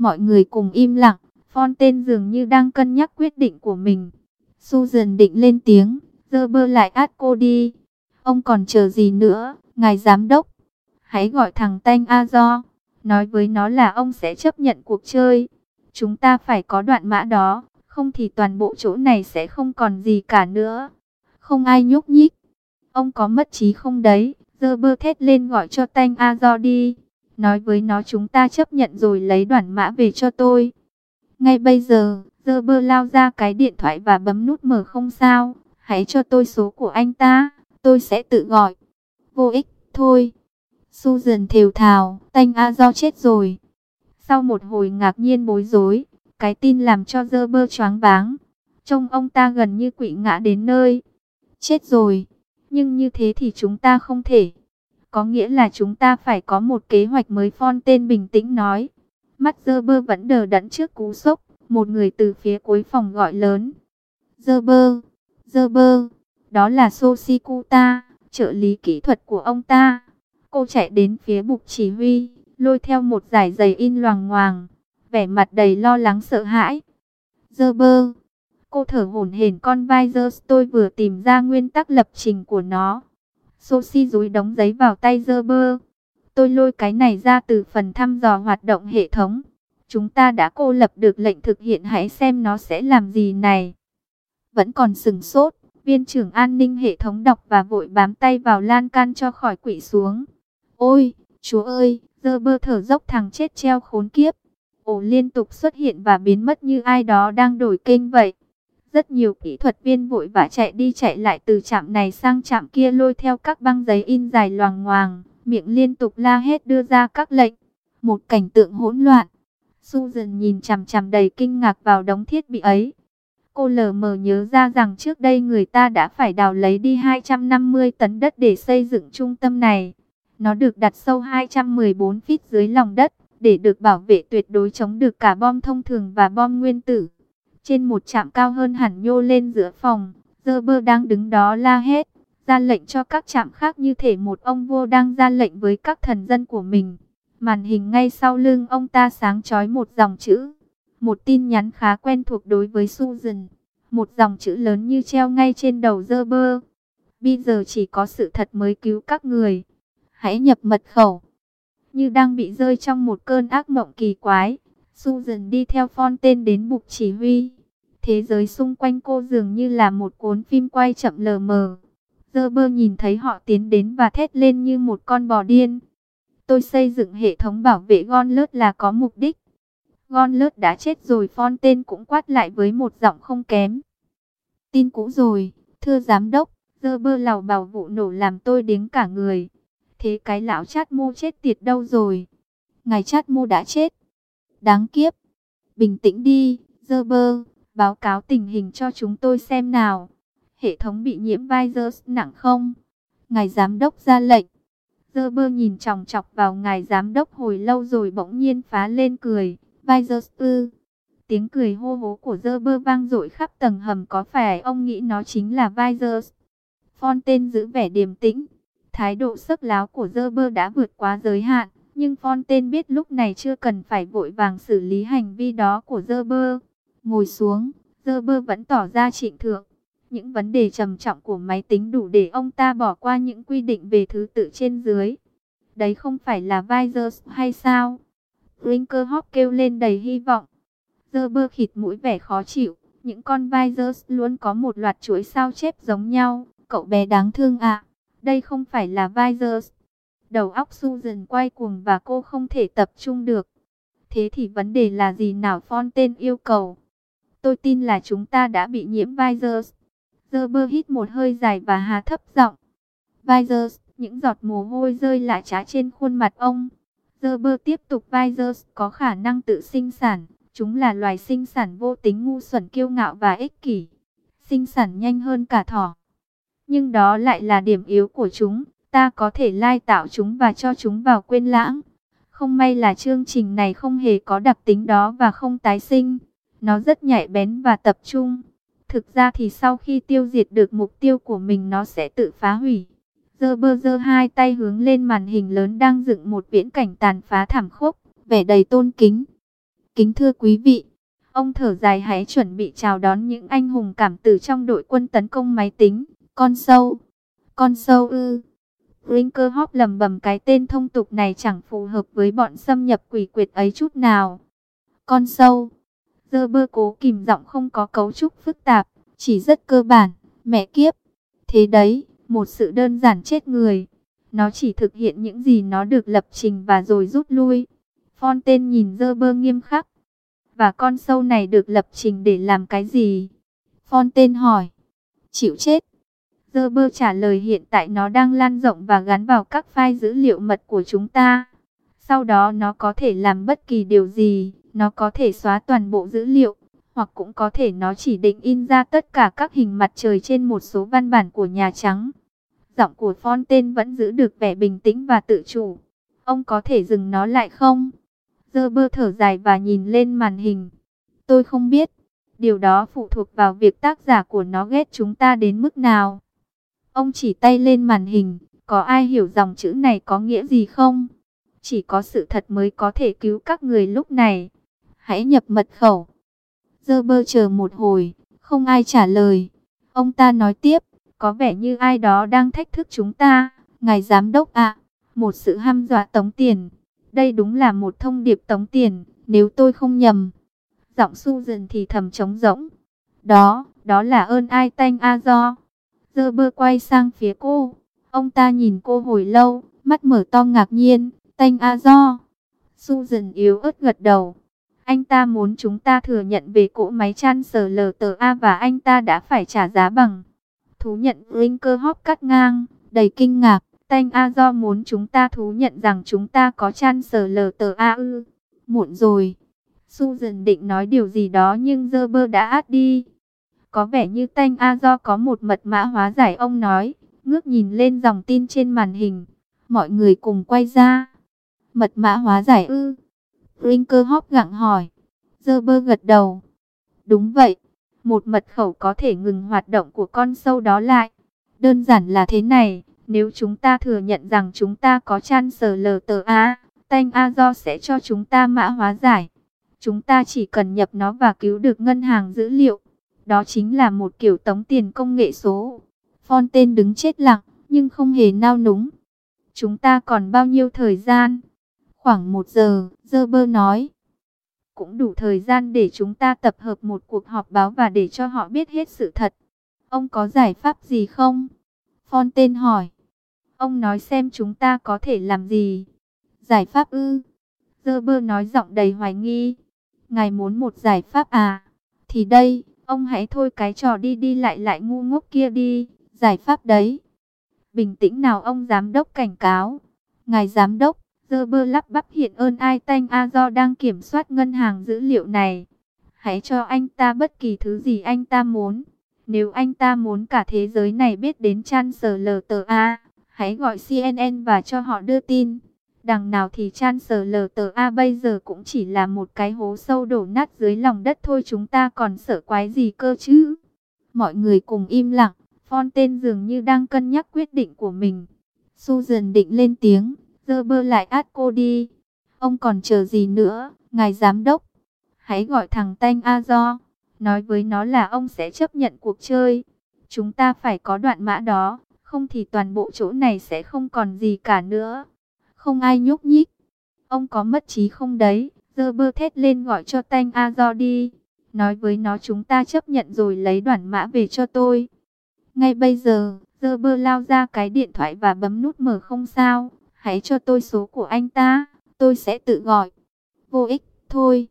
Mọi người cùng im lặng, Fontaine dường như đang cân nhắc quyết định của mình. Susan định lên tiếng, Gerber lại át cô đi. Ông còn chờ gì nữa, ngài giám đốc? Hãy gọi thằng Tanh Azor, nói với nó là ông sẽ chấp nhận cuộc chơi. Chúng ta phải có đoạn mã đó, không thì toàn bộ chỗ này sẽ không còn gì cả nữa. Không ai nhúc nhích. Ông có mất trí không đấy? Gerber thét lên, gọi cho Tanh Azor đi. Nói với nó chúng ta chấp nhận rồi lấy đoạn mã về cho tôi. Ngay bây giờ, Gerber lao ra cái điện thoại và bấm nút mở. Không sao, hãy cho tôi số của anh ta, tôi sẽ tự gọi. Vô ích, thôi. Susan thều thào, Tanh Azor chết rồi. Sau một hồi ngạc nhiên bối rối, cái tin làm cho Gerber choáng váng. Trông ông ta gần như quỵ ngã đến nơi. Chết rồi, nhưng như thế thì chúng ta không thể. Có nghĩa là chúng ta phải có một kế hoạch mới, Fontaine bình tĩnh nói. Mắt Gerber vẫn đờ đẫn trước cú sốc. Một người từ phía cuối phòng gọi lớn. Gerber, Gerber, đó là Soshikuta, trợ lý kỹ thuật của ông ta. Cô chạy đến phía bục chỉ huy, lôi theo một dải giấy in loằng ngoằng, vẻ mặt đầy lo lắng sợ hãi. Gerber, cô thở hổn hển, con Visor, tôi vừa tìm ra nguyên tắc lập trình của nó. Soshi dúi đống giấy vào tay Gerber. Tôi lôi cái này ra từ phần thăm dò hoạt động hệ thống. Chúng ta đã cô lập được lệnh thực hiện, hãy xem nó sẽ làm gì này. Vẫn còn sừng sốt, viên trưởng an ninh hệ thống đọc và vội bám tay vào lan can cho khỏi quỵ xuống. Ôi, Chúa ơi, Gerber thở dốc, thằng chết treo khốn kiếp. Ổ liên tục xuất hiện và biến mất như ai đó đang đổi kênh vậy. Rất nhiều kỹ thuật viên vội vã chạy đi chạy lại từ trạm này sang trạm kia, lôi theo các băng giấy in dài loằng ngoằng, miệng liên tục la hét đưa ra các lệnh. Một cảnh tượng hỗn loạn. Susan nhìn chằm chằm đầy kinh ngạc vào đống thiết bị ấy. Cô lờ mờ nhớ ra rằng trước đây người ta đã phải đào lấy đi 250 tấn đất để xây dựng trung tâm này. Nó được đặt sâu 214 feet dưới lòng đất, để được bảo vệ tuyệt đối chống được cả bom thông thường và bom nguyên tử. Trên một trạm cao hơn hẳn nhô lên giữa phòng, Gerber đang đứng đó la hét, ra lệnh cho các trạm khác như thể một ông vua đang ra lệnh với các thần dân của mình. Màn hình ngay sau lưng ông ta sáng chói một dòng chữ. Một tin nhắn khá quen thuộc đối với Susan. Một dòng chữ lớn như treo ngay trên đầu Gerber. Bây giờ chỉ có sự thật mới cứu các người. Hãy nhập mật khẩu. Như đang bị rơi trong một cơn ác mộng kỳ quái, Susan đi theo Fontaine đến bục chỉ huy. Thế giới xung quanh cô dường như là một cuốn phim quay chậm lờ mờ. Gerber nhìn thấy họ tiến đến và thét lên như một con bò điên. Tôi xây dựng hệ thống bảo vệ Gauntlet là có mục đích. Gauntlet đã chết rồi, Fontaine cũng quát lại với một giọng không kém. Tin cũ rồi, thưa giám đốc. Gerber lào bảo, vụ nổ làm tôi điếng cả người. Thế cái lão Chát Mô chết tiệt đâu rồi? Ngài Chát Mô đã chết. Đáng kiếp. Bình tĩnh đi, Gerber, báo cáo tình hình cho chúng tôi xem nào. Hệ thống bị nhiễm virus nặng không? Ngài giám đốc ra lệnh. Gerber nhìn chòng chọc vào ngài giám đốc hồi lâu rồi bỗng nhiên phá lên cười. Virus ư? Tiếng cười hô hố của Gerber vang dội khắp tầng hầm. Có phải ông nghĩ nó chính là virus? Fontaine giữ vẻ điềm tĩnh. Thái độ sức láo của Gerber đã vượt quá giới hạn. Nhưng Fontaine biết lúc này chưa cần phải vội vàng xử lý hành vi đó của Gerber. Ngồi xuống, Gerber vẫn tỏ ra trịnh thượng. Những vấn đề trầm trọng của máy tính đủ để ông ta bỏ qua những quy định về thứ tự trên dưới. Đấy không phải là virus hay sao? Brinkerhoff kêu lên đầy hy vọng. Gerber khịt mũi vẻ khó chịu. Những con virus luôn có một loạt chuỗi sao chép giống nhau. Cậu bé đáng thương ạ. Đây không phải là virus. Đầu óc Susan quay cuồng và cô không thể tập trung được. Thế thì vấn đề là gì nào? Fontaine yêu cầu. Tôi tin là chúng ta đã bị nhiễm virus. Gerber hít một hơi dài và hạ thấp giọng. Virus, những giọt mồ hôi rơi lã chã trên khuôn mặt ông. Gerber tiếp tục. Virus có khả năng tự sinh sản. Chúng là loài sinh sản vô tính, ngu xuẩn, kiêu ngạo và ích kỷ. Sinh sản nhanh hơn cả thỏ. Nhưng đó lại là điểm yếu của chúng. Ta có thể lai tạo chúng và cho chúng vào quên lãng. Không may là chương trình này không hề có đặc tính đó và không tái sinh. Nó rất nhạy bén và tập trung. Thực ra thì sau khi tiêu diệt được mục tiêu của mình, nó sẽ tự phá hủy. Gerber giơ hai tay hướng lên màn hình lớn đang dựng một viễn cảnh tàn phá thảm khốc, vẻ đầy tôn kính. Kính thưa quý vị, ông thở dài hãy chuẩn bị chào đón những anh hùng cảm tử trong đội quân tấn công máy tính. Con sâu ư? Brinkerhoff lẩm bẩm, cái tên thông tục này chẳng phù hợp với bọn xâm nhập quỷ quyệt ấy chút nào. Con sâu. Gerber cố kìm giọng không có cấu trúc phức tạp, chỉ rất cơ bản. Mẹ kiếp. Thế đấy, một sự đơn giản chết người. Nó chỉ thực hiện những gì nó được lập trình và rồi rút lui. Fontaine nhìn Gerber nghiêm khắc. Và con sâu này được lập trình để làm cái gì? Fontaine hỏi. Chịu chết. Gerber trả lời, hiện tại nó đang lan rộng và gắn vào các file dữ liệu mật của chúng ta. Sau đó nó có thể làm bất kỳ điều gì. Nó có thể xóa toàn bộ dữ liệu, hoặc cũng có thể nó chỉ định in ra tất cả các hình mặt trời trên một số văn bản của Nhà Trắng. Giọng của Fontaine vẫn giữ được vẻ bình tĩnh và tự chủ. Ông có thể dừng nó lại không? Gerber thở dài và nhìn lên màn hình. Tôi không biết. Điều đó phụ thuộc vào việc tác giả của nó ghét chúng ta đến mức nào. Ông chỉ tay lên màn hình. Có ai hiểu dòng chữ này có nghĩa gì không? Chỉ có sự thật mới có thể cứu các người lúc này. Hãy nhập mật khẩu. Gerber chờ một hồi, không ai trả lời. Ông ta nói tiếp, có vẻ như ai đó đang thách thức chúng ta. Ngài giám đốc ạ, một sự hăm dọa tống tiền. Đây đúng là một thông điệp tống tiền, nếu tôi không nhầm. Giọng Susan thì thầm trống rỗng. Đó là ơn ai tanh Azor. Gerber quay sang phía cô. Ông ta nhìn cô hồi lâu, mắt mở to ngạc nhiên. Tanh Azor. Susan yếu ớt gật đầu. Anh ta muốn chúng ta thừa nhận về cỗ máy Chancellor và anh ta đã phải trả giá bằng. Thú nhận. Brinkerhoff cắt ngang, đầy kinh ngạc. Tanh Azor muốn chúng ta thú nhận rằng chúng ta có Chancellor ư? Muộn rồi. Susan định nói điều gì đó nhưng Gerber đã át đi. Có vẻ như Tanh Azor có một mật mã hóa giải, ông nói, ngước nhìn lên dòng tin trên màn hình. Mọi người cùng quay ra. Mật mã hóa giải ư? Brinkerhoff gặng hỏi. Gerber gật đầu. Đúng vậy. Một mật khẩu có thể ngừng hoạt động của con sâu đó lại. Đơn giản là thế này. Nếu chúng ta thừa nhận rằng chúng ta có Chancellor Tanh Azor sẽ cho chúng ta mã hóa giải. Chúng ta chỉ cần nhập nó và cứu được ngân hàng dữ liệu. Đó chính là một kiểu tống tiền công nghệ số. Fontaine đứng chết lặng, nhưng không hề nao núng. Chúng ta còn bao nhiêu thời gian? Khoảng 1 giờ, Gerber nói. Cũng đủ thời gian để chúng ta tập hợp một cuộc họp báo và để cho họ biết hết sự thật. Ông có giải pháp gì không? Fontaine hỏi. Ông nói xem chúng ta có thể làm gì? Giải pháp ư? Gerber nói giọng đầy hoài nghi. Ngài muốn một giải pháp à? Thì đây, ông hãy thôi cái trò đi đi lại ngu ngốc kia đi. Giải pháp đấy. Bình tĩnh nào ông giám đốc, cảnh cáo. Ngài giám đốc. Gerber lắp bắp, hiện ơn ai Tanh Azor đang kiểm soát ngân hàng dữ liệu này. Hãy cho anh ta bất kỳ thứ gì anh ta muốn. Nếu anh ta muốn cả thế giới này biết đến Chancellor hãy gọi CNN và cho họ đưa tin. Đằng nào thì Chancellor bây giờ cũng chỉ là một cái hố sâu đổ nát dưới lòng đất thôi, chúng ta còn sợ quái gì cơ chứ. Mọi người cùng im lặng. Fontaine dường như đang cân nhắc quyết định của mình. Susan định lên tiếng. Gerber lại át cô đi. Ông còn chờ gì nữa, ngài giám đốc? Hãy gọi thằng Tanh Azor. Nói với nó là ông sẽ chấp nhận cuộc chơi. Chúng ta phải có đoạn mã đó. Không thì toàn bộ chỗ này sẽ không còn gì cả nữa. Không ai nhúc nhích. Ông có mất trí không đấy? Gerber thét lên, gọi cho Tanh Azor đi. Nói với nó chúng ta chấp nhận rồi lấy đoạn mã về cho tôi. Ngay bây giờ, Gerber lao ra cái điện thoại và bấm nút mở. Không sao. Hãy cho tôi số của anh ta, tôi sẽ tự gọi. Vô ích, thôi.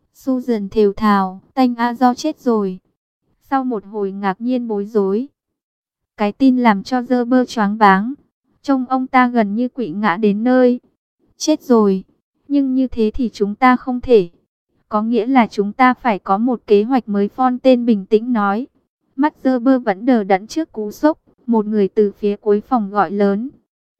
Susan thều thào, Tanh Azor chết rồi. Sau một hồi ngạc nhiên bối rối, cái tin làm cho Gerber choáng váng. Trông ông ta gần như quỵ ngã đến nơi. Chết rồi, nhưng như thế thì chúng ta không thể. Có nghĩa là chúng ta phải có một kế hoạch mới, Fontaine bình tĩnh nói. Mắt Gerber vẫn đờ đẫn trước cú sốc. Một người từ phía cuối phòng gọi lớn.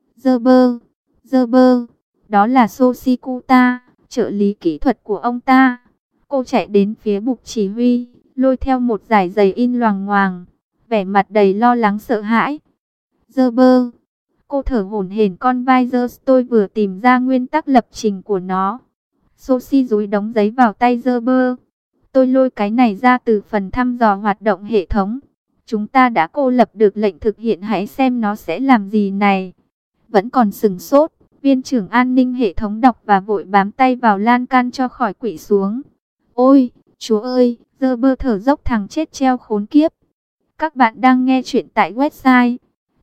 Gerber, đó là Soshikuta, trợ lý kỹ thuật của ông ta. Cô chạy đến phía bục chỉ huy, lôi theo một dải giấy in loằng ngoằng, vẻ mặt đầy lo lắng sợ hãi. Gerber, cô thở hổn hển, con virus tôi vừa tìm ra nguyên tắc lập trình của nó. Sophie dúi đống giấy vào tay Gerber. Tôi lôi cái này ra từ phần thăm dò hoạt động hệ thống. Chúng ta đã cô lập được lệnh thực hiện, hãy xem nó sẽ làm gì này. Vẫn còn sừng sốt, viên trưởng an ninh hệ thống đọc và vội bám tay vào lan can cho khỏi quỵ xuống. Ôi, chúa ơi, Gerber thở dốc, thằng chết treo khốn kiếp. Các bạn đang nghe chuyện tại website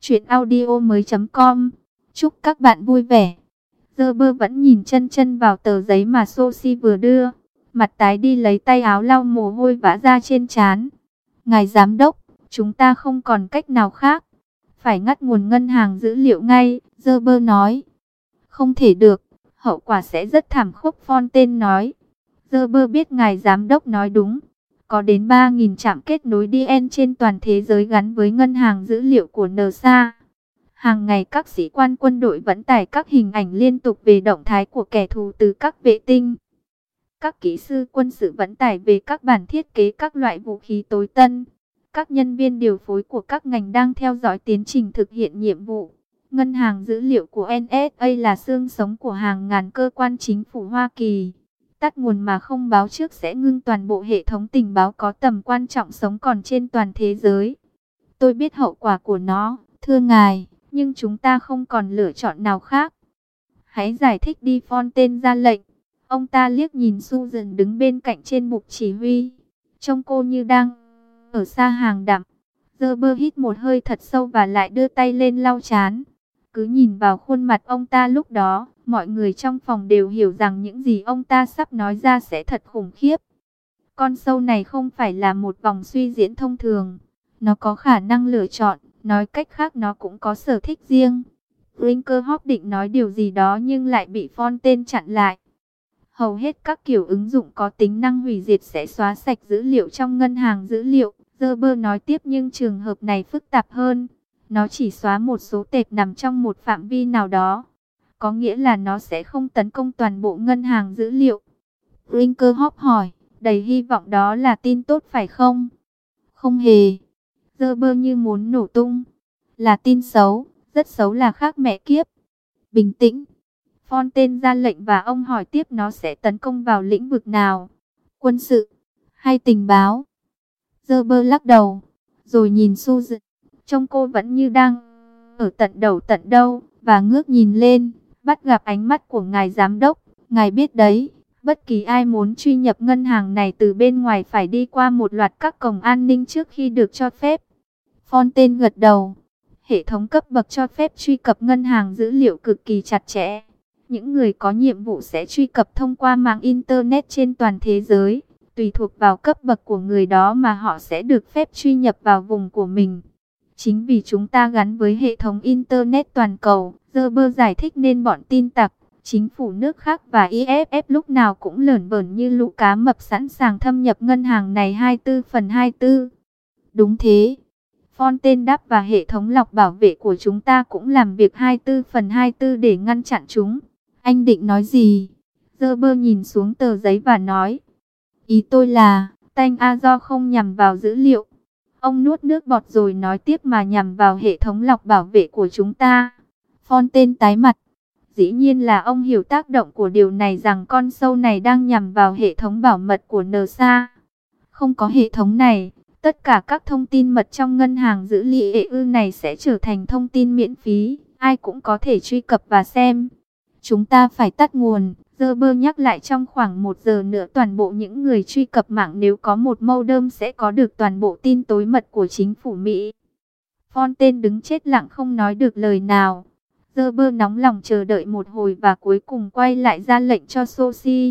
chuyenaudio.com. Chúc các bạn vui vẻ. Gerber vẫn nhìn chân chân vào tờ giấy mà Sophie vừa đưa. Mặt tái đi lấy tay áo lau mồ hôi vã ra trên trán. Ngài giám đốc, chúng ta không còn cách nào khác. Phải ngắt nguồn ngân hàng dữ liệu ngay, Gerber nói. Không thể được, hậu quả sẽ rất thảm khốc, Fontaine nói. Gerber biết ngài giám đốc nói đúng. Có đến 3.000 trạm kết nối DN trên toàn thế giới gắn với ngân hàng dữ liệu của NASA. Hàng ngày các sĩ quan quân đội vẫn tải các hình ảnh liên tục về động thái của kẻ thù từ các vệ tinh. Các kỹ sư quân sự vẫn tải về các bản thiết kế các loại vũ khí tối tân. Các nhân viên điều phối của các ngành đang theo dõi tiến trình thực hiện nhiệm vụ. Ngân hàng dữ liệu của NSA là xương sống của hàng ngàn cơ quan chính phủ Hoa Kỳ. Tắt nguồn mà không báo trước sẽ ngưng toàn bộ hệ thống tình báo có tầm quan trọng sống còn trên toàn thế giới. Tôi biết hậu quả của nó, thưa ngài, nhưng chúng ta không còn lựa chọn nào khác. Hãy giải thích đi, Fontaine ra lệnh. Ông ta liếc nhìn Susan đứng bên cạnh trên bục chỉ huy. Trông cô như đang ở xa hàng đạm. Gerber hít một hơi thật sâu và lại đưa tay lên lau trán. Cứ nhìn vào khuôn mặt ông ta lúc đó, mọi người trong phòng đều hiểu rằng những gì ông ta sắp nói ra sẽ thật khủng khiếp. Con sâu này không phải là một vòng suy diễn thông thường. Nó có khả năng lựa chọn, nói cách khác nó cũng có sở thích riêng. Brinkerhoff định nói điều gì đó nhưng lại bị Fontaine chặn lại. Hầu hết các kiểu ứng dụng có tính năng hủy diệt sẽ xóa sạch dữ liệu trong ngân hàng dữ liệu, Gerber nói tiếp, nhưng trường hợp này phức tạp hơn. Nó chỉ xóa một số tệp nằm trong một phạm vi nào đó. Có nghĩa là nó sẽ không tấn công toàn bộ ngân hàng dữ liệu. Brinkerhoff hỏi, đầy hy vọng đó là tin tốt phải không? Không hề. Gerber như muốn nổ tung. Là tin xấu, rất xấu là khác mẹ kiếp. Bình tĩnh. Fontaine ra lệnh và ông hỏi tiếp, nó sẽ tấn công vào lĩnh vực nào? Quân sự hay tình báo? Gerber lắc đầu, rồi nhìn Susan. Trông cô vẫn như đang ở tận đầu tận đâu, và ngước nhìn lên, bắt gặp ánh mắt của ngài giám đốc. Ngài biết đấy, bất kỳ ai muốn truy nhập ngân hàng này từ bên ngoài phải đi qua một loạt các cổng an ninh trước khi được cho phép. Fontaine gật đầu. Hệ thống cấp bậc cho phép truy cập ngân hàng dữ liệu cực kỳ chặt chẽ. Những người có nhiệm vụ sẽ truy cập thông qua mạng Internet trên toàn thế giới. Tùy thuộc vào cấp bậc của người đó mà họ sẽ được phép truy nhập vào vùng của mình. Chính vì chúng ta gắn với hệ thống Internet toàn cầu, Gerber giải thích, nên bọn tin tặc, chính phủ nước khác và IFF lúc nào cũng lởn vởn như lũ cá mập sẵn sàng thâm nhập ngân hàng này 24/24. Đúng thế. Fontaine đáp, và hệ thống lọc bảo vệ của chúng ta cũng làm việc 24/24 để ngăn chặn chúng. Anh định nói gì? Gerber nhìn xuống tờ giấy và nói. Ý tôi là, Tanh Azor không nhằm vào dữ liệu. Ông nuốt nước bọt rồi nói tiếp, mà nhằm vào hệ thống lọc bảo vệ của chúng ta. Fontaine tái mặt. Dĩ nhiên là ông hiểu tác động của điều này, rằng con sâu này đang nhằm vào hệ thống bảo mật của NASA. Không có hệ thống này, tất cả các thông tin mật trong ngân hàng dữ liệu này sẽ trở thành thông tin miễn phí, ai cũng có thể truy cập và xem. Chúng ta phải tắt nguồn, Gerber nhắc lại, trong khoảng 1 giờ nữa toàn bộ những người truy cập mạng nếu có một modem sẽ có được toàn bộ tin tối mật của chính phủ Mỹ. Fontaine đứng chết lặng không nói được lời nào. Gerber nóng lòng chờ đợi một hồi và cuối cùng quay lại ra lệnh cho Sophie.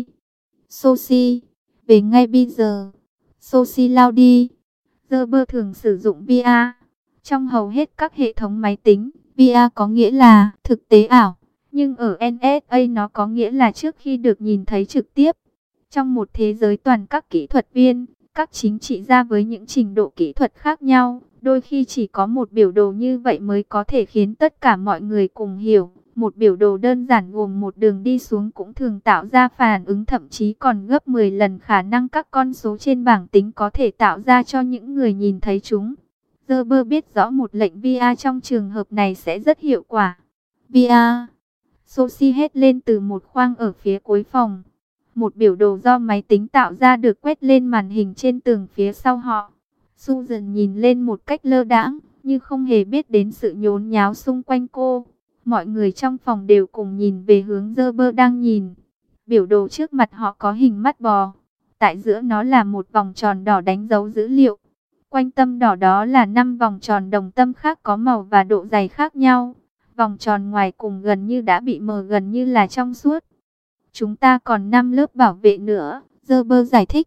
Sophie, về ngay bây giờ. Sophie lao đi. Gerber thường sử dụng VR. Trong hầu hết các hệ thống máy tính, VR có nghĩa là thực tế ảo. Nhưng ở NSA nó có nghĩa là trước khi được nhìn thấy trực tiếp. Trong một thế giới toàn các kỹ thuật viên, các chính trị gia với những trình độ kỹ thuật khác nhau, đôi khi chỉ có một biểu đồ như vậy mới có thể khiến tất cả mọi người cùng hiểu. Một biểu đồ đơn giản gồm một đường đi xuống cũng thường tạo ra phản ứng thậm chí còn gấp 10 lần khả năng các con số trên bảng tính có thể tạo ra cho những người nhìn thấy chúng. Gerber biết rõ một lệnh VR trong trường hợp này sẽ rất hiệu quả. VR. Sophie hét lên từ một khoang ở phía cuối phòng. Một biểu đồ do máy tính tạo ra được quét lên màn hình trên tường phía sau họ. Susan nhìn lên một cách lơ đãng, như không hề biết đến sự nhốn nháo xung quanh cô. Mọi người trong phòng đều cùng nhìn về hướng Gerber đang nhìn. Biểu đồ trước mặt họ có hình mắt bò. Tại giữa nó là một vòng tròn đỏ đánh dấu dữ liệu. Quanh tâm đỏ đó là 5 vòng tròn đồng tâm khác có màu và độ dày khác nhau. Vòng tròn ngoài cùng gần như đã bị mờ, gần như là trong suốt. Chúng ta còn 5 lớp bảo vệ nữa, Gerber giải thích.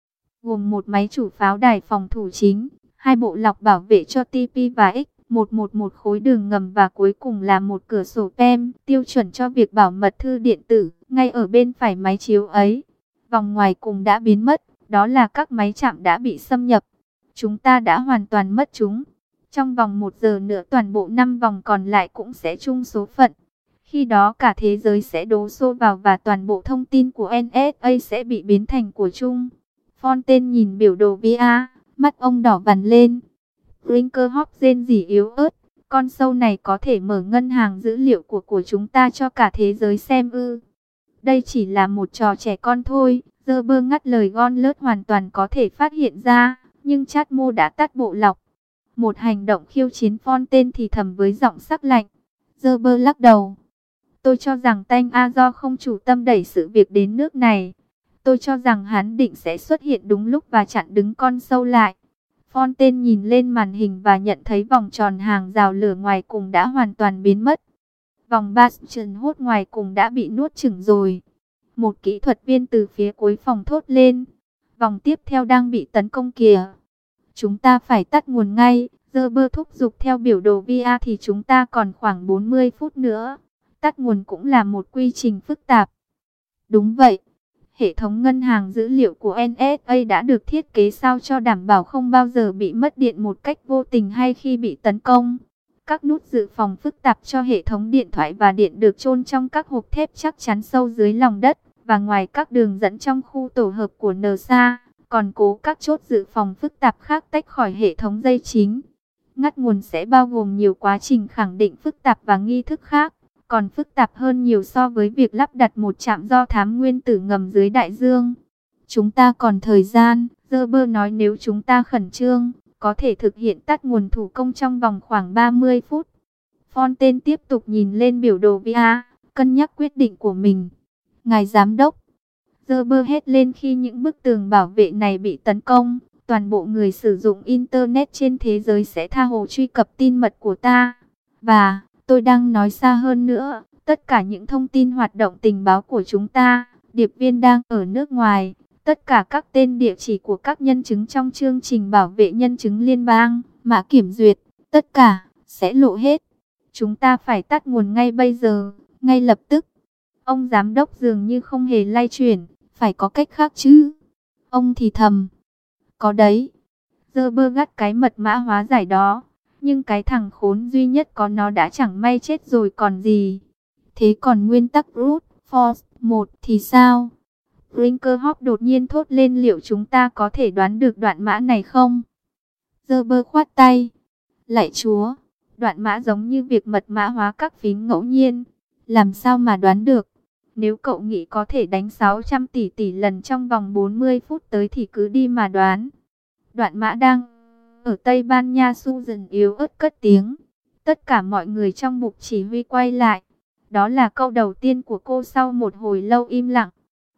Gồm một máy chủ pháo đài phòng thủ chính, 2 bộ lọc bảo vệ cho TP và X, một khối đường ngầm và cuối cùng là một cửa sổ PEM, tiêu chuẩn cho việc bảo mật thư điện tử, ngay ở bên phải máy chiếu ấy. Vòng ngoài cùng đã biến mất, đó là các máy chạm đã bị xâm nhập. Chúng ta đã hoàn toàn mất chúng. Trong vòng 1 giờ nữa toàn bộ 5 vòng còn lại cũng sẽ chung số phận. Khi đó cả thế giới sẽ đổ xô vào và toàn bộ thông tin của NSA sẽ bị biến thành của chung. Fontaine nhìn biểu đồ VR, mắt ông đỏ vằn lên. Brinkerhoff rên rỉ yếu ớt. Con sâu này có thể mở ngân hàng dữ liệu của chúng ta cho cả thế giới xem ư. Đây chỉ là một trò trẻ con thôi. Gerber ngắt lời Gauntlet hoàn toàn có thể phát hiện ra. Nhưng Chatmo đã tắt bộ lọc. Một hành động khiêu chiến, Fontaine thì thầm với giọng sắc lạnh. Gerber lắc đầu. Tôi cho rằng Tanh A do không chủ tâm đẩy sự việc đến nước này. Tôi cho rằng hắn định sẽ xuất hiện đúng lúc và chặn đứng con sâu lại. Fontaine nhìn lên màn hình và nhận thấy vòng tròn hàng rào lửa ngoài cùng đã hoàn toàn biến mất. Vòng Bastion hốt ngoài cùng đã bị nuốt chửng rồi. Một kỹ thuật viên từ phía cuối phòng thốt lên. Vòng tiếp theo đang bị tấn công kìa. Chúng ta phải tắt nguồn ngay. Gerber thúc giục. Theo biểu đồ VR thì chúng ta còn khoảng 40 phút nữa. Tắt nguồn cũng là một quy trình phức tạp. Đúng vậy. Hệ thống ngân hàng dữ liệu của NSA đã được thiết kế sao cho đảm bảo không bao giờ bị mất điện một cách vô tình hay khi bị tấn công. Các nút dự phòng phức tạp cho hệ thống điện thoại và điện được chôn trong các hộp thép chắc chắn sâu dưới lòng đất và ngoài các đường dẫn trong khu tổ hợp của NASA. Còn cố các chốt dự phòng phức tạp khác tách khỏi hệ thống dây chính. Ngắt nguồn sẽ bao gồm nhiều quá trình khẳng định phức tạp và nghi thức khác. Còn phức tạp hơn nhiều so với việc lắp đặt một trạm do thám nguyên tử ngầm dưới đại dương. Chúng ta còn thời gian, Gerber nói, nếu chúng ta khẩn trương, có thể thực hiện tắt nguồn thủ công trong vòng khoảng 30 phút. Fontaine tiếp tục nhìn lên biểu đồ VR, cân nhắc quyết định của mình. Ngài giám đốc, Gerber hét lên khi những bức tường bảo vệ này bị tấn công. Toàn bộ người sử dụng Internet trên thế giới sẽ tha hồ truy cập tin mật của ta. Và tôi đang nói xa hơn nữa, tất cả những thông tin hoạt động tình báo của chúng ta, điệp viên đang ở nước ngoài, tất cả các tên địa chỉ của các nhân chứng trong chương trình bảo vệ nhân chứng liên bang, mã kiểm duyệt, tất cả sẽ lộ hết. Chúng ta phải tắt nguồn ngay bây giờ, ngay lập tức. Ông giám đốc dường như không hề lay chuyển, phải có cách khác chứ. Ông thì thầm. Có đấy. Gerber gắt cái mật mã hóa giải đó. Nhưng cái thằng khốn duy nhất có nó đã chẳng may chết rồi còn gì. Thế còn nguyên tắc brute force 1 thì sao? Brinkerhoff đột nhiên thốt lên, liệu chúng ta có thể đoán được đoạn mã này không? Gerber khoát tay. Lạy Chúa, đoạn mã giống như việc mật mã hóa các phím ngẫu nhiên. Làm sao mà đoán được? Nếu cậu nghĩ có thể đánh 600 tỷ lần trong vòng 40 phút tới thì cứ đi mà đoán. Đoạn mã đang ở Tây Ban Nha, Susan yếu ớt cất tiếng. Tất cả mọi người trong mục chỉ huy quay lại. Đó là câu đầu tiên của cô sau một hồi lâu im lặng.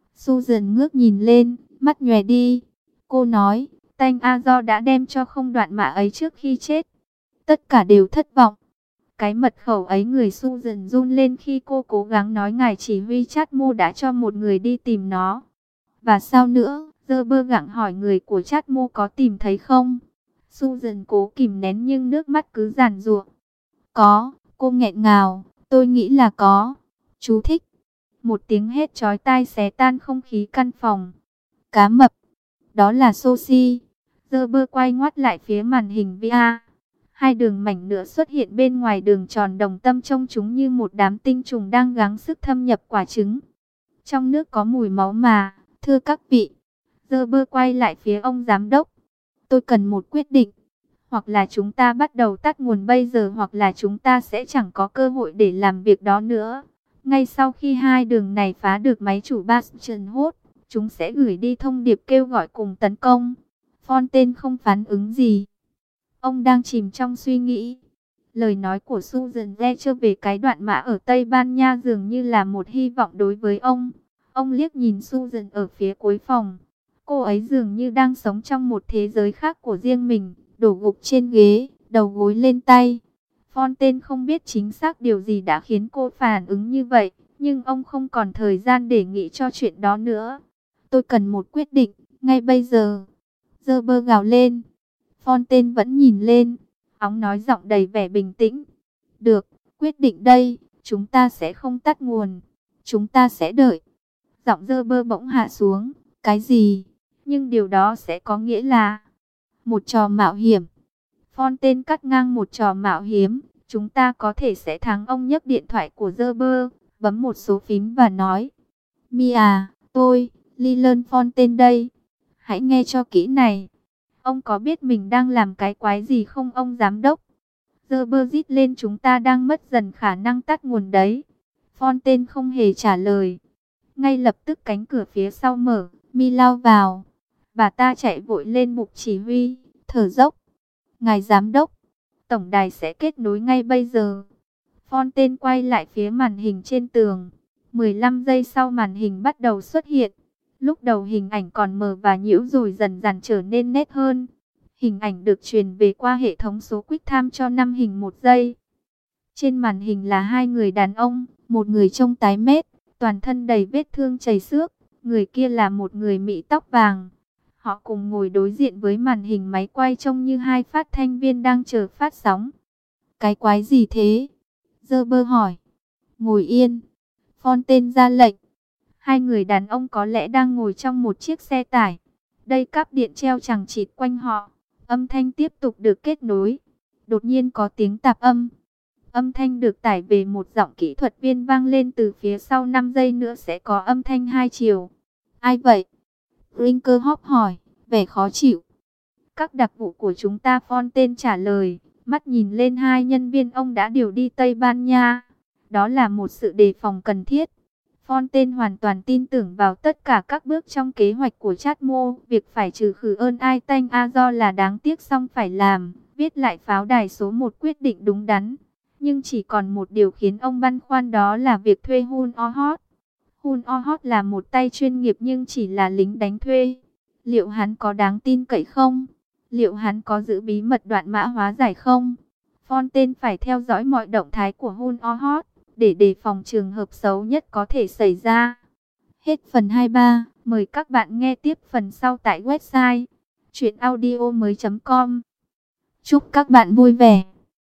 Susan ngước nhìn lên, mắt nhòe đi. Cô nói, Tanh Azor đã đem cho không đoạn mã ấy trước khi chết. Tất cả đều thất vọng. Cái mật khẩu ấy, người Susan run lên khi cô cố gắng nói ngài chỉ huy Chatmo đã cho một người đi tìm nó. Và sao nữa? Gerber gặng hỏi người của Chatmo có tìm thấy không? Susan cố kìm nén nhưng nước mắt cứ giàn giụa. Có, cô nghẹn ngào, tôi nghĩ là có. Chú thích. Một tiếng hét chói tai xé tan không khí căn phòng. Cá mập. Đó là Sophie. Gerber quay ngoắt lại phía màn hình VR. Hai đường mảnh nữa xuất hiện bên ngoài đường tròn đồng tâm, trông chúng như một đám tinh trùng đang gắng sức thâm nhập quả trứng. Trong nước có mùi máu mà, thưa các vị. Gerber quay lại phía ông giám đốc. Tôi cần một quyết định. Hoặc là chúng ta bắt đầu tắt nguồn bây giờ, hoặc là chúng ta sẽ chẳng có cơ hội để làm việc đó nữa. Ngay sau khi hai đường này phá được máy chủ Bastion hốt, chúng sẽ gửi đi thông điệp kêu gọi cùng tấn công. Fontaine không phản ứng gì. Ông đang chìm trong suy nghĩ. Lời nói của Susan Fletcher về cái đoạn mã ở Tây Ban Nha dường như là một hy vọng đối với ông. Ông liếc nhìn Susan ở phía cuối phòng. Cô ấy dường như đang sống trong một thế giới khác của riêng mình, đổ gục trên ghế, đầu gối lên tay. Fontaine không biết chính xác điều gì đã khiến cô phản ứng như vậy, nhưng ông không còn thời gian để nghĩ cho chuyện đó nữa. Tôi cần một quyết định, ngay bây giờ. Gerber gào lên. Fontaine vẫn nhìn lên. Ông nói giọng đầy vẻ bình tĩnh. Được, quyết định đây, chúng ta sẽ không tắt nguồn. Chúng ta sẽ đợi. Giọng Gerber bỗng hạ xuống. Cái gì? Nhưng điều đó sẽ có nghĩa là một trò mạo hiểm. Fontaine cắt ngang một trò mạo hiểm. Chúng ta có thể sẽ thắng. Ông nhấc điện thoại của Gerber, bấm một số phím và nói. Mia, tôi, Leland Fontaine đây. Hãy nghe cho kỹ này. Ông có biết mình đang làm cái quái gì không ông giám đốc? Gerber rít lên, chúng ta đang mất dần khả năng tắt nguồn đấy. Fontaine không hề trả lời. Ngay lập tức cánh cửa phía sau mở, Mi lao vào. Bà ta chạy vội lên mục chỉ huy, thở dốc. Ngài giám đốc, tổng đài sẽ kết nối ngay bây giờ. Fontaine quay lại phía màn hình trên tường. 15 giây sau màn hình bắt đầu xuất hiện. Lúc đầu hình ảnh còn mờ và nhiễu rồi dần dần trở nên nét hơn. Hình ảnh được truyền về qua hệ thống số QuickTime cho 5 hình 1 giây. Trên màn hình là hai người đàn ông, một người trông tái mét, toàn thân đầy vết thương chảy xước, người kia là một người Mỹ tóc vàng. Họ cùng ngồi đối diện với màn hình máy quay trông như hai phát thanh viên đang chờ phát sóng. Cái quái gì thế? Gerber hỏi. Ngồi yên. Fontaine ra lệnh. Hai người đàn ông có lẽ đang ngồi trong một chiếc xe tải. Đây cáp điện treo chằng chịt quanh họ. Âm thanh tiếp tục được kết nối. Đột nhiên có tiếng tạp âm. Âm thanh được tải về một giọng kỹ thuật viên vang lên từ phía sau. 5 giây nữa sẽ có âm thanh hai chiều. Ai vậy? Brinkerhoff hỏi, vẻ khó chịu. Các đặc vụ của chúng ta, Fontaine trả lời, mắt nhìn lên hai nhân viên ông đã điều đi Tây Ban Nha. Đó là một sự đề phòng cần thiết. Fontaine hoàn toàn tin tưởng vào tất cả các bước trong kế hoạch của Chatmo. Việc phải trừ khử ơn ai tanh Azor là đáng tiếc song phải làm. Viết lại pháo đài số 1 quyết định đúng đắn. Nhưng chỉ còn một điều khiến ông băn khoăn, đó là việc thuê Hun Ohot. Hun Ohot là một tay chuyên nghiệp nhưng chỉ là lính đánh thuê. Liệu hắn có đáng tin cậy không? Liệu hắn có giữ bí mật đoạn mã hóa giải không? Fontaine phải theo dõi mọi động thái của Hun Ohot để đề phòng trường hợp xấu nhất có thể xảy ra. Hết phần 23, mời các bạn nghe tiếp phần sau tại website chuyenaudio.com. Chúc các bạn vui vẻ.